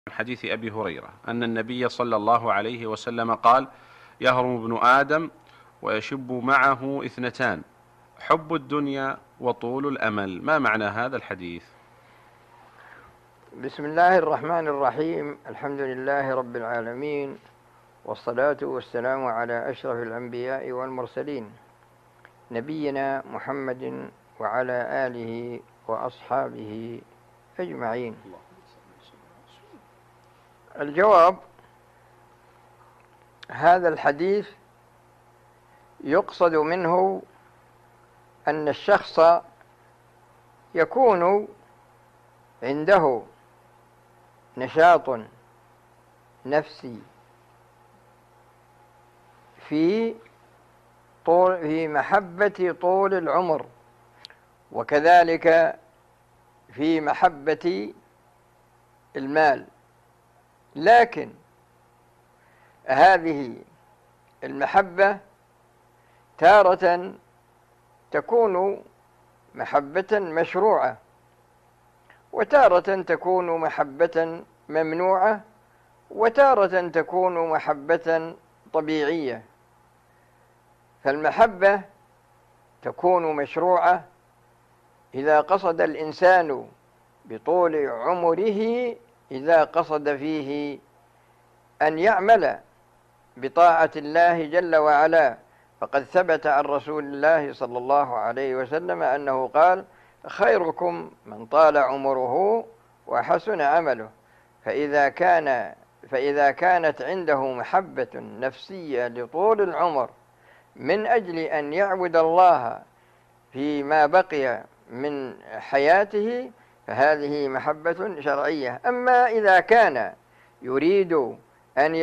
من حديث أبي هريرة أن النبي صلى الله عليه وسلم قال: يهرم ابن آدم ويشب معه اثنتان: حب الدنيا وطول الأمل. ما معنى هذا الحديث؟ بسم الله الرحمن الرحيم. الحمد لله رب العالمين، والصلاة والسلام على أشرف الأنبياء والمرسلين، نبينا محمد وعلى آله وأصحابه أجمعين. الجواب: هذا الحديث يقصد منه أن الشخص يكون عنده نشاط نفسي في محبة طول العمر، وكذلك في محبة المال، لكن هذه المحبة تارة تكون محبة مشروعة، وتارة تكون محبة ممنوعة، وتارة تكون محبة طبيعية. فالمحبة تكون مشروعة إذا قصد الإنسان بطول عمره، إذا قصد فيه أن يعمل بطاعة الله جل وعلا، فقد ثبت عن رسول الله صلى الله عليه وسلم أنه قال: خيركم من طال عمره وحسن عمله. فإذا كانت عنده محبة نفسية لطول العمر من أجل أن يعبد الله فيما بقي من حياته، فهذه محبة شرعية. أما إذا كان يريد أن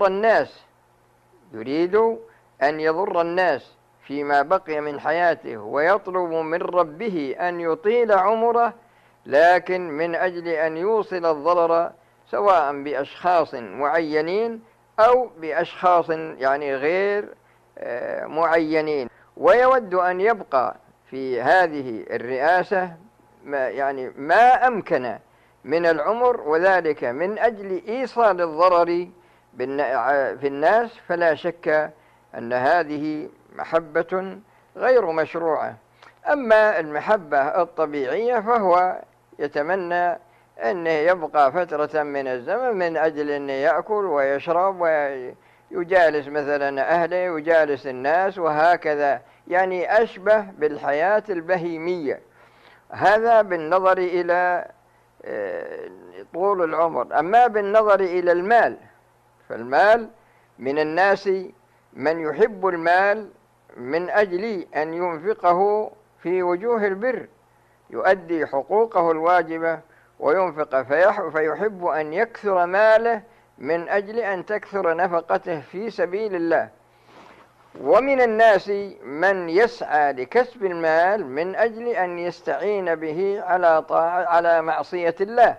يضر الناس فيما بقي من حياته، ويطلب من ربه أن يطيل عمره، لكن من أجل أن يوصل الضرر سواء بأشخاص معينين أو بأشخاص غير معينين، ويود أن يبقى في هذه الرئاسة ما أمكن من العمر، وذلك من أجل إيصال الضرر في الناس، فلا شك أن هذه محبة غير مشروعة. أما المحبة الطبيعية فهو يتمنى أن يبقى فترة من الزمن من أجل أن يأكل ويشرب ويجالس مثلا أهله، يجالس الناس، وهكذا، أشبه بالحياة البهيمية. هذا بالنظر إلى طول العمر. أما بالنظر إلى المال، فالمال من الناس من يحب المال من أجل أن ينفقه في وجوه البر، يؤدي حقوقه الواجبة وينفق، فيحب أن يكثر ماله من أجل أن تكثر نفقته في سبيل الله. ومن الناس من يسعى لكسب المال من أجل أن يستعين به على معصية الله،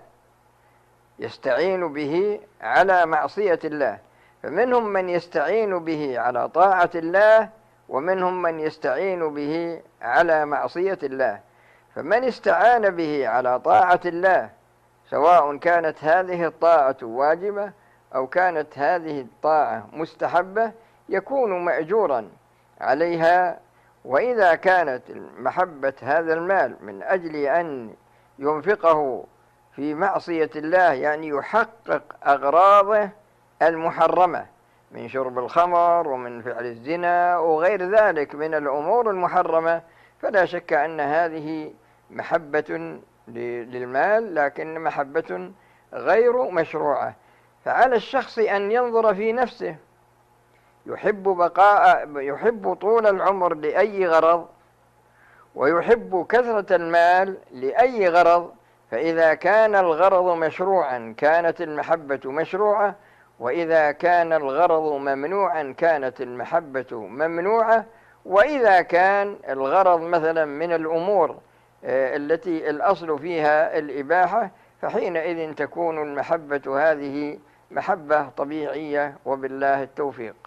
يستعين به على معصية الله. فمنهم من يستعين به على طاعة الله، ومنهم من يستعين به على معصية الله. فمن استعان به على طاعة الله، سواء كانت هذه الطاعة واجبة أو كانت هذه الطاعة مستحبة، يكون مأجورا عليها. وإذا كانت محبة هذا المال من أجل أن ينفقه في معصية الله، يحقق أغراضه المحرمة من شرب الخمر ومن فعل الزنا وغير ذلك من الأمور المحرمة، فلا شك أن هذه محبة للمال، لكن محبة غير مشروعة. فعلى الشخص أن ينظر في نفسه، يحب طول العمر لأي غرض، ويحب كثرة المال لأي غرض. فإذا كان الغرض مشروعا كانت المحبة مشروعة، وإذا كان الغرض ممنوعا كانت المحبة ممنوعة. وإذا كان الغرض مثلا من الأمور التي الأصل فيها الإباحة، فحينئذ تكون المحبة هذه محبة طبيعية، وبالله التوفيق.